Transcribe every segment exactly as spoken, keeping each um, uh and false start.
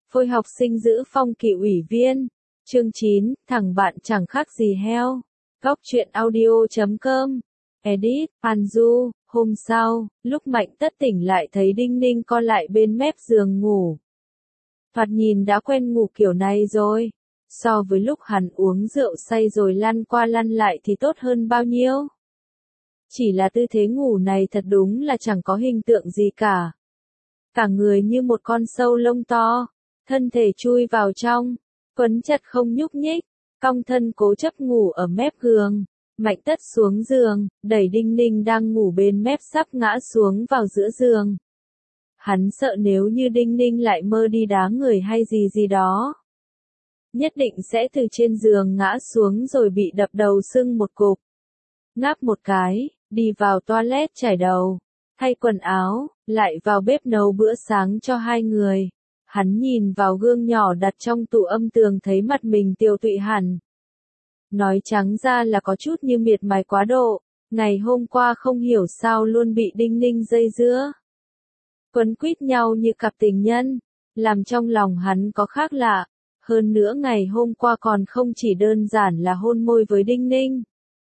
Phôi học sinh giữ phong kỷ ủy viên. Chương chín, thằng bạn chẳng khác gì heo. Góc truyện audio chấm com. Edit, Anju. Hôm sau, lúc Mạnh Tất tỉnh lại thấy Đinh Ninh co lại bên mép giường ngủ. Thoạt nhìn đã quen ngủ kiểu này rồi. So với lúc hắn uống rượu say rồi lăn qua lăn lại thì tốt hơn bao nhiêu. Chỉ là tư thế ngủ này thật đúng là chẳng có hình tượng gì cả. Cả người như một con sâu lông to, thân thể chui vào trong, quấn chặt không nhúc nhích, cong thân cố chấp ngủ ở mép giường. Mạnh Tất xuống giường, đẩy Đinh Ninh đang ngủ bên mép sắp ngã xuống vào giữa giường. Hắn sợ nếu như Đinh Ninh lại mơ đi đá người hay gì gì đó, nhất định sẽ từ trên giường ngã xuống rồi bị đập đầu sưng một cục. Ngáp một cái, đi vào toilet chải đầu, thay quần áo, lại vào bếp nấu bữa sáng cho hai người. Hắn nhìn vào gương nhỏ đặt trong tủ âm tường thấy mặt mình tiều tụy hẳn. Nói trắng ra là có chút như miệt mài quá độ, ngày hôm qua không hiểu sao luôn bị Đinh Ninh dây dưa. Quấn quýt nhau như cặp tình nhân, làm trong lòng hắn có khác lạ. Hơn nữa ngày hôm qua còn không chỉ đơn giản là hôn môi với Đinh Ninh.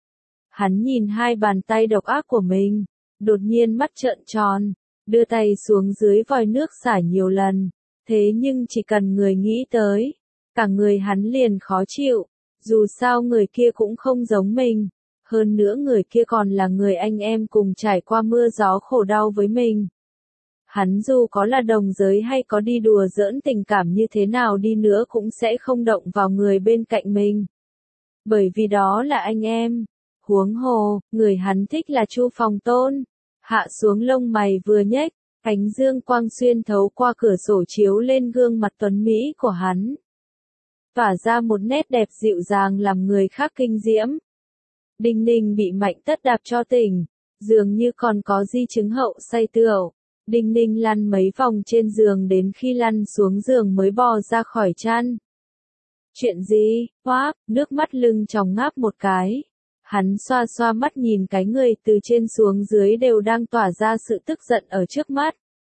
Hắn nhìn hai bàn tay độc ác của mình, đột nhiên mắt trợn tròn, đưa tay xuống dưới vòi nước xả nhiều lần. Thế nhưng chỉ cần người nghĩ tới, cả người hắn liền khó chịu, dù sao người kia cũng không giống mình. Hơn nữa người kia còn là người anh em cùng trải qua mưa gió khổ đau với mình. Hắn dù có là đồng giới hay có đi đùa giỡn tình cảm như thế nào đi nữa cũng sẽ không động vào người bên cạnh mình. Bởi vì đó là anh em. Huống hồ, người hắn thích là Chu Phòng Tôn. Hạ xuống lông mày vừa nhếch, ánh dương quang xuyên thấu qua cửa sổ chiếu lên gương mặt tuấn mỹ của hắn, tỏa ra một nét đẹp dịu dàng làm người khác kinh diễm. Đinh Ninh bị Mạnh Tất đạp cho tỉnh, dường như còn có di chứng hậu say tửu. Đinh Ninh lăn mấy vòng trên giường đến khi lăn xuống giường mới bò ra khỏi chăn. Chuyện gì? Hoác, nước mắt lưng tròng ngáp một cái. Hắn xoa xoa mắt nhìn cái người từ trên xuống dưới đều đang tỏa ra sự tức giận ở trước mắt.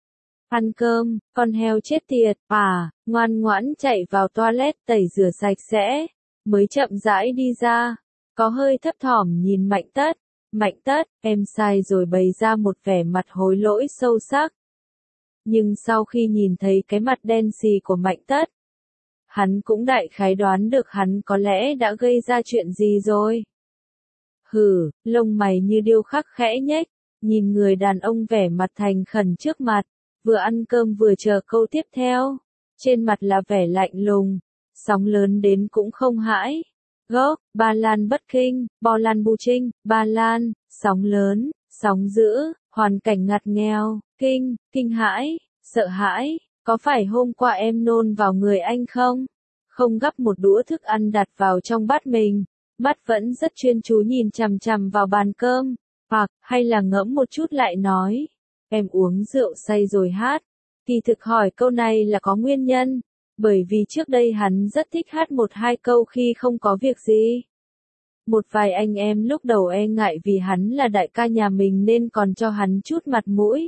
Ăn cơm, con heo chết tiệt, à, ngoan ngoãn chạy vào toilet tẩy rửa sạch sẽ, mới chậm rãi đi ra, có hơi thấp thỏm nhìn Mạnh Tất. Mạnh Tất, em sai rồi, bày ra một vẻ mặt hối lỗi sâu sắc. Nhưng sau khi nhìn thấy cái mặt đen xì của Mạnh Tất, hắn cũng đại khái đoán được hắn có lẽ đã gây ra chuyện gì rồi. Hừ, lông mày như điêu khắc khẽ nhếch, nhìn người đàn ông vẻ mặt thành khẩn trước mặt, vừa ăn cơm vừa chờ câu tiếp theo. Trên mặt là vẻ lạnh lùng, sóng lớn đến cũng không hãi. Gốc, Ba Lan bất kinh, Bo Lan bu trinh, Ba Lan, sóng lớn, sóng dữ, hoàn cảnh ngặt nghèo, kinh, kinh hãi, sợ hãi, có phải hôm qua em nôn vào người anh không? Không gắp một đũa thức ăn đặt vào trong bát mình, mắt vẫn rất chuyên chú nhìn chằm chằm vào bàn cơm, hoặc, hay là ngẫm một chút lại nói, em uống rượu say rồi hát. Kỳ thực hỏi câu này là có nguyên nhân. Bởi vì trước đây hắn rất thích hát một hai câu khi không có việc gì. Một vài anh em lúc đầu e ngại vì hắn là đại ca nhà mình nên còn cho hắn chút mặt mũi.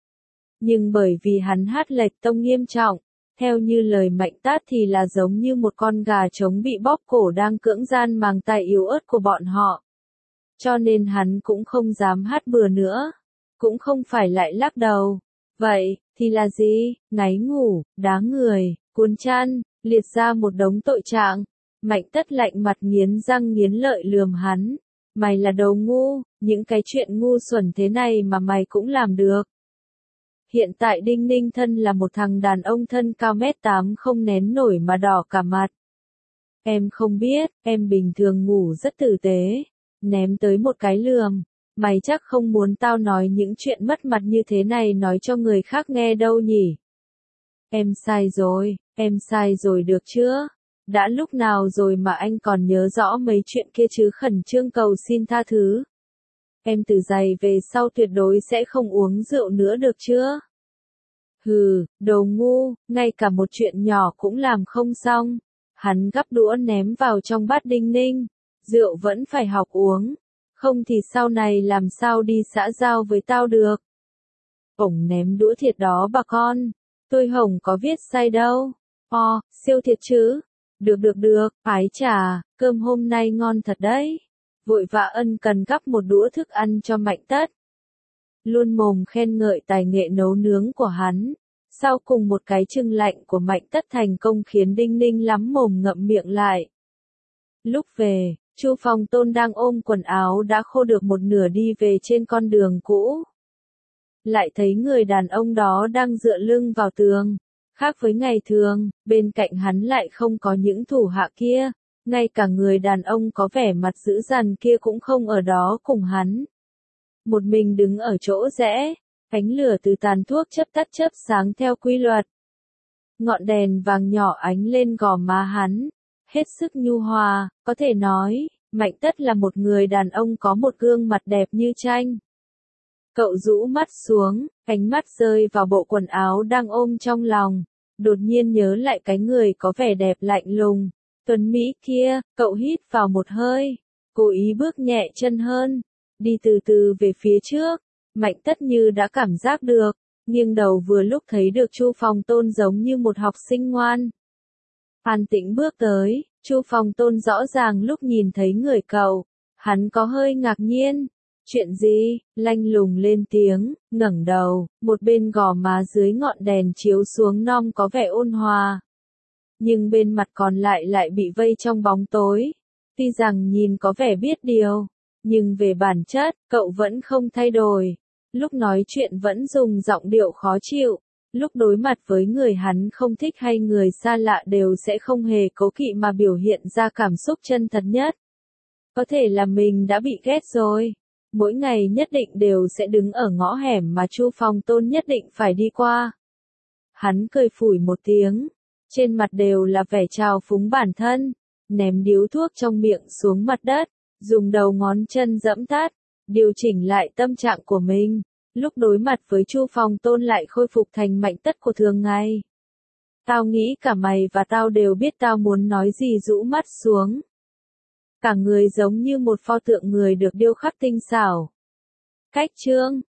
Nhưng bởi vì hắn hát lệch tông nghiêm trọng, theo như lời Mạnh Tát thì là giống như một con gà trống bị bóp cổ đang cưỡng gian màng tai yếu ớt của bọn họ. Cho nên hắn cũng không dám hát bừa nữa, cũng không phải lại lắc đầu. Vậy, thì là gì? Ngáy ngủ, đá người, cuốn chăn, liệt ra một đống tội trạng. Mạnh Tất lạnh mặt nghiến răng nghiến lợi lườm hắn. Mày là đồ ngu, những cái chuyện ngu xuẩn thế này mà mày cũng làm được. Hiện tại Đinh Ninh thân là một thằng đàn ông thân cao mét tám không nén nổi mà đỏ cả mặt. Em không biết, em bình thường ngủ rất tử tế. Ném tới một cái lườm. Mày chắc không muốn tao nói những chuyện mất mặt như thế này nói cho người khác nghe đâu nhỉ? Em sai rồi, em sai rồi được chưa? Đã lúc nào rồi mà anh còn nhớ rõ mấy chuyện kia chứ, khẩn trương cầu xin tha thứ. Em từ giày về sau tuyệt đối sẽ không uống rượu nữa được chưa? Hừ, đồ ngu, ngay cả một chuyện nhỏ cũng làm không xong. Hắn gắp đũa ném vào trong bát Đinh Ninh. Rượu vẫn phải học uống. Không thì sau này làm sao đi xã giao với tao được. Ổng ném đũa thiệt đó bà con. Tôi Hồng có viết sai đâu. O, siêu thiệt chứ? Được được được, ái chà, cơm hôm nay ngon thật đấy. Vội vã ân cần gắp một đũa thức ăn cho Mạnh Tất. Luôn mồm khen ngợi tài nghệ nấu nướng của hắn. Sau cùng một cái chưng lạnh của Mạnh Tất thành công khiến Đinh Ninh lắm mồm ngậm miệng lại. Lúc về, Chu Phong Tôn đang ôm quần áo đã khô được một nửa đi về trên con đường cũ. Lại thấy người đàn ông đó đang dựa lưng vào tường. Khác với ngày thường, bên cạnh hắn lại không có những thủ hạ kia. Ngay cả người đàn ông có vẻ mặt dữ dằn kia cũng không ở đó cùng hắn. Một mình đứng ở chỗ rẽ, ánh lửa từ tàn thuốc chớp tắt chớp sáng theo quy luật. Ngọn đèn vàng nhỏ ánh lên gò má hắn, hết sức nhu hòa, có thể nói, Mạnh Tất là một người đàn ông có một gương mặt đẹp như tranh. Cậu rũ mắt xuống, ánh mắt rơi vào bộ quần áo đang ôm trong lòng, đột nhiên nhớ lại cái người có vẻ đẹp lạnh lùng, tuấn mỹ kia, cậu hít vào một hơi, cố ý bước nhẹ chân hơn, đi từ từ về phía trước. Mạnh Tất như đã cảm giác được, nghiêng đầu vừa lúc thấy được Chu Phong Tôn giống như một học sinh ngoan. An tĩnh bước tới, Chu Phong Tôn rõ ràng lúc nhìn thấy người cậu, hắn có hơi ngạc nhiên. Chuyện gì? Lanh lùng lên tiếng, ngẩng đầu, một bên gò má dưới ngọn đèn chiếu xuống non có vẻ ôn hòa. Nhưng bên mặt còn lại lại bị vây trong bóng tối. Tuy rằng nhìn có vẻ biết điều, nhưng về bản chất, cậu vẫn không thay đổi. Lúc nói chuyện vẫn dùng giọng điệu khó chịu. Lúc đối mặt với người hắn không thích hay người xa lạ đều sẽ không hề cố kỵ mà biểu hiện ra cảm xúc chân thật nhất. Có thể là mình đã bị ghét rồi. Mỗi ngày nhất định đều sẽ đứng ở ngõ hẻm mà Chu Phong Tôn nhất định phải đi qua. Hắn cười phủi một tiếng, trên mặt đều là vẻ trào phúng bản thân, ném điếu thuốc trong miệng xuống mặt đất, dùng đầu ngón chân giẫm tắt, điều chỉnh lại tâm trạng của mình. Lúc đối mặt với Chu Phong Tôn lại khôi phục thành Mạnh Tất của thường ngày. Tao nghĩ cả mày và tao đều biết tao muốn nói gì, rũ mắt xuống. Cả người giống như một pho tượng người được điêu khắc tinh xảo. Cách chương